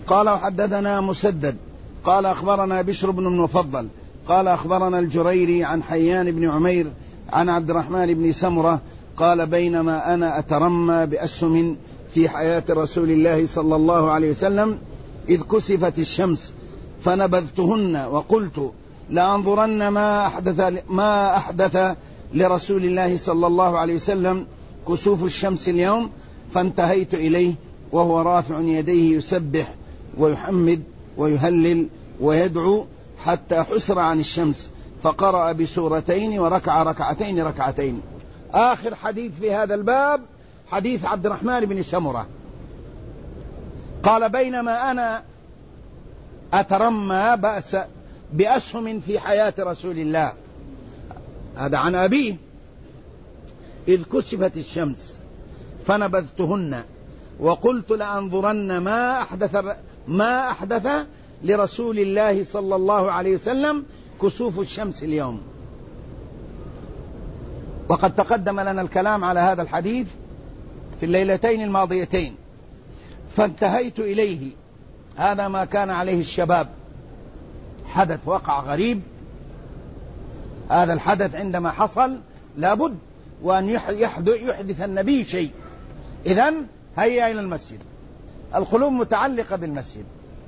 قال وحدثنا مسدد قال أخبرنا بشر بن المفضل قال أخبرنا الجريري عن حيان بن عمير عن عبد الرحمن بن سمرة قال بينما أنا أترمى بأسهم في حياة رسول الله صلى الله عليه وسلم إذ كسفت الشمس فنبذتهن وقلت لأنظرن ما أحدث لرسول الله صلى الله عليه وسلم كسوف الشمس اليوم، فانتهيت إليه وهو رافع يديه يسبح ويحمد ويهلل ويدعو حتى حسر عن الشمس، فقرأ بسورتين وركع ركعتين. آخر حديث في هذا الباب حديث عبد الرحمن بن سمرة قال بينما أنا أترمى بأسهم في حياة رسول الله، هذا عن أبيه، إذ كسفت الشمس فنبذتهن وقلت لأنظرن ما أحدث لرسول الله صلى الله عليه وسلم كسوف الشمس اليوم. وقد تقدم لنا الكلام على هذا الحديث في الليلتين الماضيتين، فانتهيت إليه. هذا ما كان عليه الشباب، حدث وقع غريب. هذا الحدث عندما حصل لابد وأن يحدث النبي شيء. إذن هيا إلى المسجد، القلوب متعلقة بالمسجد،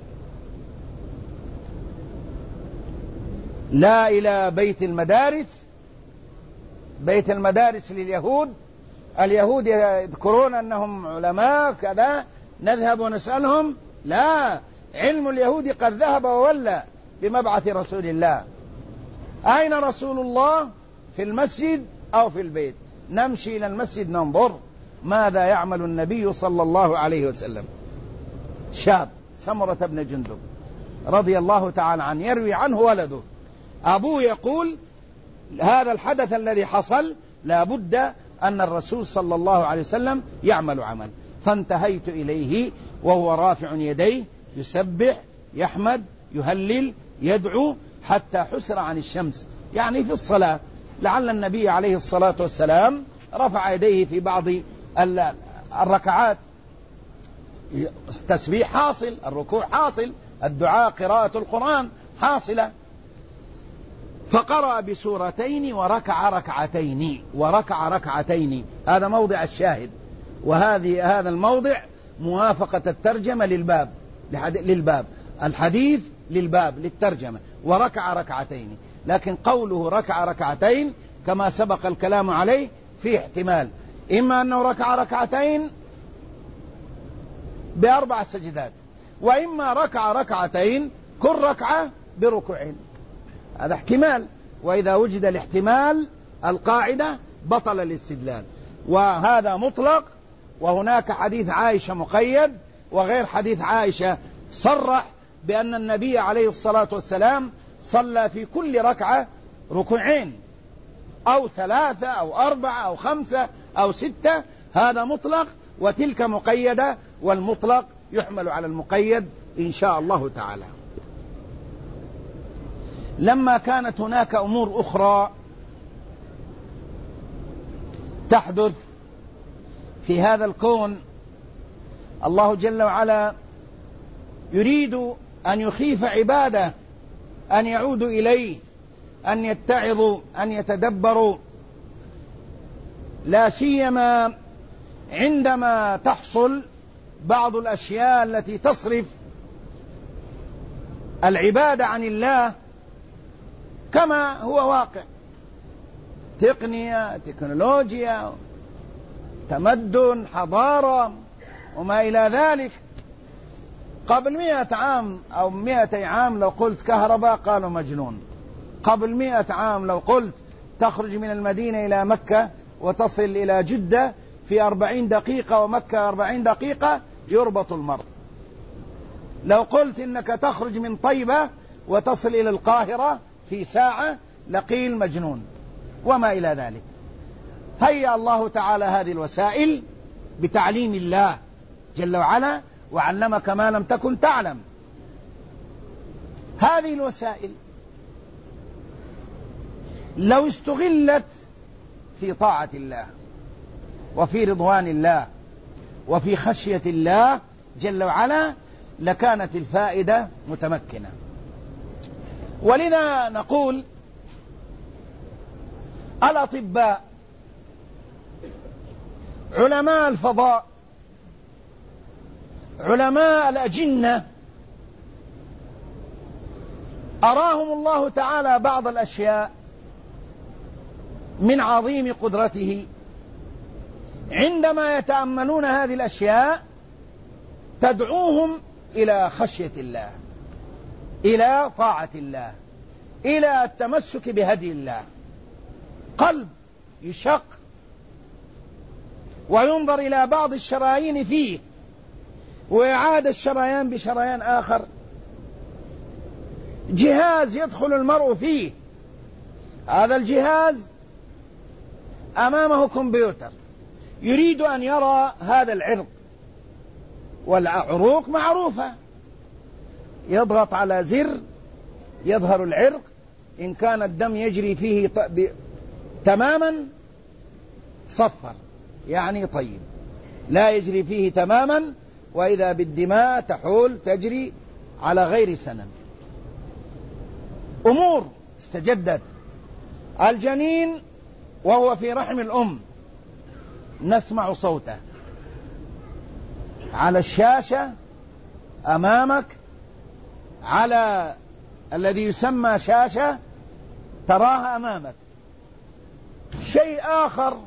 لا إلى بيت المدارس. بيت المدارس لليهود، اليهود يذكرون أنهم علماء كذا، نذهب ونسألهم. لا، علم اليهود قد ذهب وولى بمبعث رسول الله. أين رسول الله؟ في المسجد أو في البيت؟ نمشي إلى المسجد ننظر ماذا يعمل النبي صلى الله عليه وسلم. شاب سمرة بن جندب رضي الله تعالى عنه يروي عنه ولده، أبوه يقول هذا الحدث الذي حصل لابد أن الرسول صلى الله عليه وسلم يعمل عمل. فانتهيت إليه وهو رافع يديه يسبح يحمد يهلل يدعو حتى حسر عن الشمس، يعني في الصلاة. لعل النبي عليه الصلاة والسلام رفع يديه في بعض الركعات، التسبيح حاصل، الركوع حاصل، الدعاء قراءة القرآن حاصلة. فقرأ بسورتين وركع ركعتين. هذا موضع الشاهد، هذا الموضع موافقة الترجمة للباب، الحديث للباب للترجمة، وركع ركعتين. لكن قوله ركع ركعتين كما سبق الكلام عليه فيه احتمال، إما أنه ركع ركعتين ب4 سجدات، وإما ركع ركعتين كل ركعة بركوعين. هذا احتمال، وإذا وجد الاحتمال القاعدة بطل الاستدلال. وهذا مطلق، وهناك حديث عائشة مقيد، وغير حديث عائشة صرح بأن النبي عليه الصلاة والسلام صلى في كل ركعة ركوعين أو 3 أو 4 أو 5 أو 6. هذا مطلق، وتلك مقيدة، والمطلق يحمل على المقيد إن شاء الله تعالى. لما كانت هناك أمور أخرى تحدث في هذا الكون، الله جل وعلا يريد أن يخيف عباده أن يعودوا إليه، أن يتعظوا، أن يتدبروا، لا سيما عندما تحصل بعض الأشياء التي تصرف العبادة عن الله كما هو واقع، تقنية، تكنولوجيا، تمدن، حضارة وما إلى ذلك. قبل 100 عام أو 200 عام لو قلت كهرباء قالوا مجنون. قبل 100 عام لو قلت تخرج من المدينة إلى مكة وتصل إلى جدة في 40 دقيقة ومكة 40 دقيقة يربط المرء. لو قلت إنك تخرج من طيبة وتصل إلى القاهرة في ساعة لقيل مجنون وما إلى ذلك. هيأ الله تعالى هذه الوسائل بتعليم الله جل وعلا، وعلمك ما لم تكن تعلم. هذه الوسائل لو استغلت في طاعة الله وفي رضوان الله وفي خشية الله جل وعلا لكانت الفائدة متمكنة. ولذا نقول الأطباء، علماء الفضاء، علماء الأجنة، أراهم الله تعالى بعض الأشياء من عظيم قدرته، عندما يتأملون هذه الأشياء تدعوهم إلى خشية الله، إلى طاعة الله، إلى التمسك بهدي الله. قلب يشق وينظر إلى بعض الشرايين فيه وإعادة الشريان بشريان آخر، جهاز يدخل المرء فيه، هذا الجهاز أمامه كمبيوتر يريد أن يرى هذا العرق، والعروق معروفة، يضغط على زر يظهر العرق، إن كان الدم يجري فيه تماما صفر يعني طيب، لا يجري فيه تماما وإذا بالدماء تحول تجري على غير سنن. أمور استجدت. الجنين وهو في رحم الأم نسمع صوته على الشاشة أمامك، على الذي يسمى شاشة تراها أمامك. شيء آخر،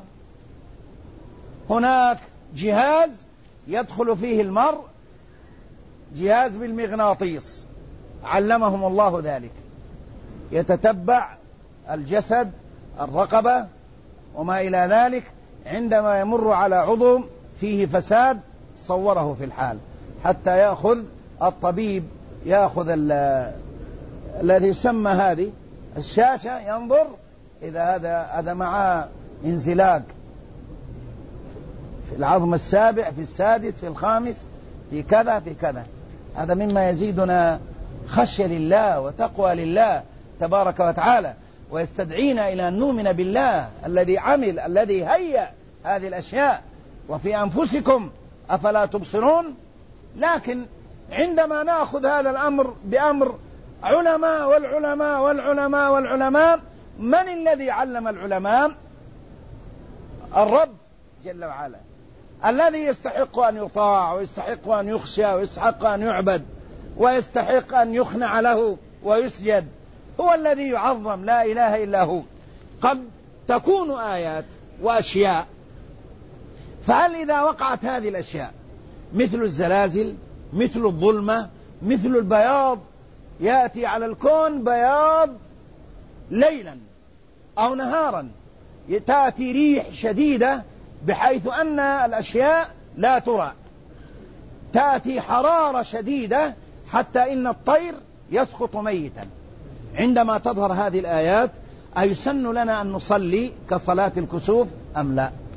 هناك جهاز يدخل فيه المرء، جهاز بالمغناطيس علمهم الله ذلك، يتتبع الجسد، الرقبة وما إلى ذلك، عندما يمر على عضو فيه فساد صوره في الحال، حتى يأخذ الطبيب يأخذ الذي يسمى هذه الشاشة ينظر إذا هذا معه انزلاق في العظم السابع، في السادس، في الخامس، في كذا في كذا. هذا مما يزيدنا خشية لله وتقوى لله تبارك وتعالى، ويستدعينا إلى أن نؤمن بالله الذي عمل، الذي هيأ هذه الأشياء. وفي أنفسكم أفلا تبصرون. لكن عندما نأخذ هذا الأمر بأمر علماء والعلماء والعلماء والعلماء، من الذي علم العلماء؟ الرب جل وعلا، الذي يستحق أن يطاع ويستحق أن يخشى ويستحق أن يعبد ويستحق أن يخنع له ويسجد، هو الذي يعظم، لا إله إلا هو. قد تكون آيات وأشياء، فهل إذا وقعت هذه الأشياء مثل الزلازل، مثل الظلمة، مثل البياض، يأتي على الكون بياض ليلا أو نهارا، تأتي ريح شديدة بحيث أن الأشياء لا ترى، تأتي حرارة شديدة حتى إن الطير يسقط ميتا. عندما تظهر هذه الآيات أيسن لنا أن نصلي كصلاة الكسوف أم لا؟